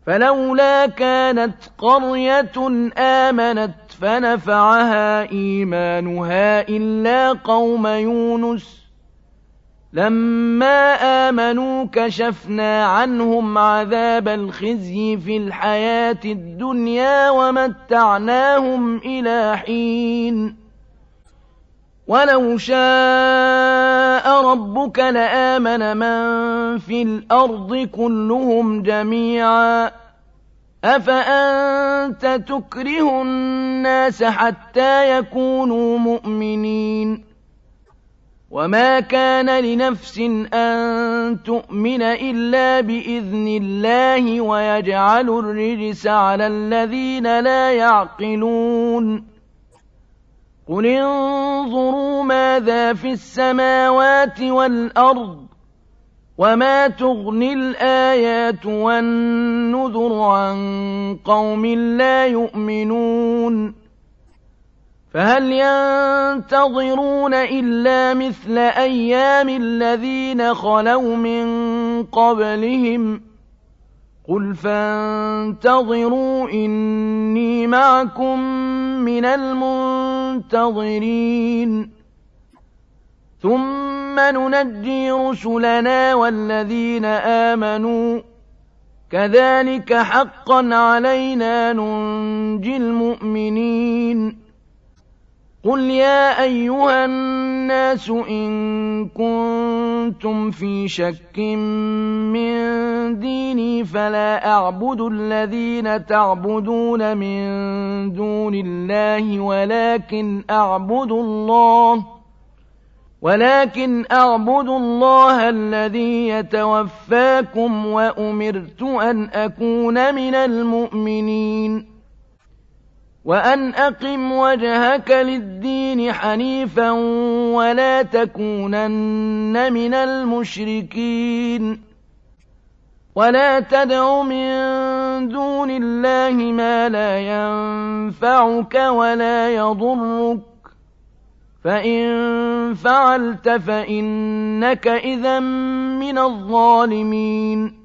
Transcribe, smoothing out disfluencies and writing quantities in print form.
فلولا كانت قرية آمنت فنفعها إيمانها إلا قوم يونس لما آمنوا كشفنا عنهم عذاب الخزي في الحياة الدنيا ومتعناهم إلى حين ولو شاء ربك لآمن من في الأرض كلهم جميعا أفأنت تكره الناس حتى يكونوا مؤمنين وما كان لنفس أن تؤمن إلا بإذن الله ويجعل الرجس على الذين لا يعقلون قل انظروا ماذا في السماوات والأرض وما تغني الآيات والنذر عن قوم لا يؤمنون فهل ينتظرون إلا مثل أيام الذين خلوا من قبلهم قل فانتظروا إني معكم من المنتظرين ثم ننجي رسلنا والذين آمنوا كذلك حقا علينا ننجي المؤمنين قل يا أيها الناس إن كنتم في شك من ديني فلا أعبد الذين تعبدون من دون الله ولكن أعبد الله الذي يتوفاكم وأمرت أن أكون من المؤمنين وأن أقم وجهك للدين حنيفا ولا تكونن من المشركين ولا تدع من دون الله ما لا ينفعك ولا يضرك فإن فعلت فإنك إذا من الظالمين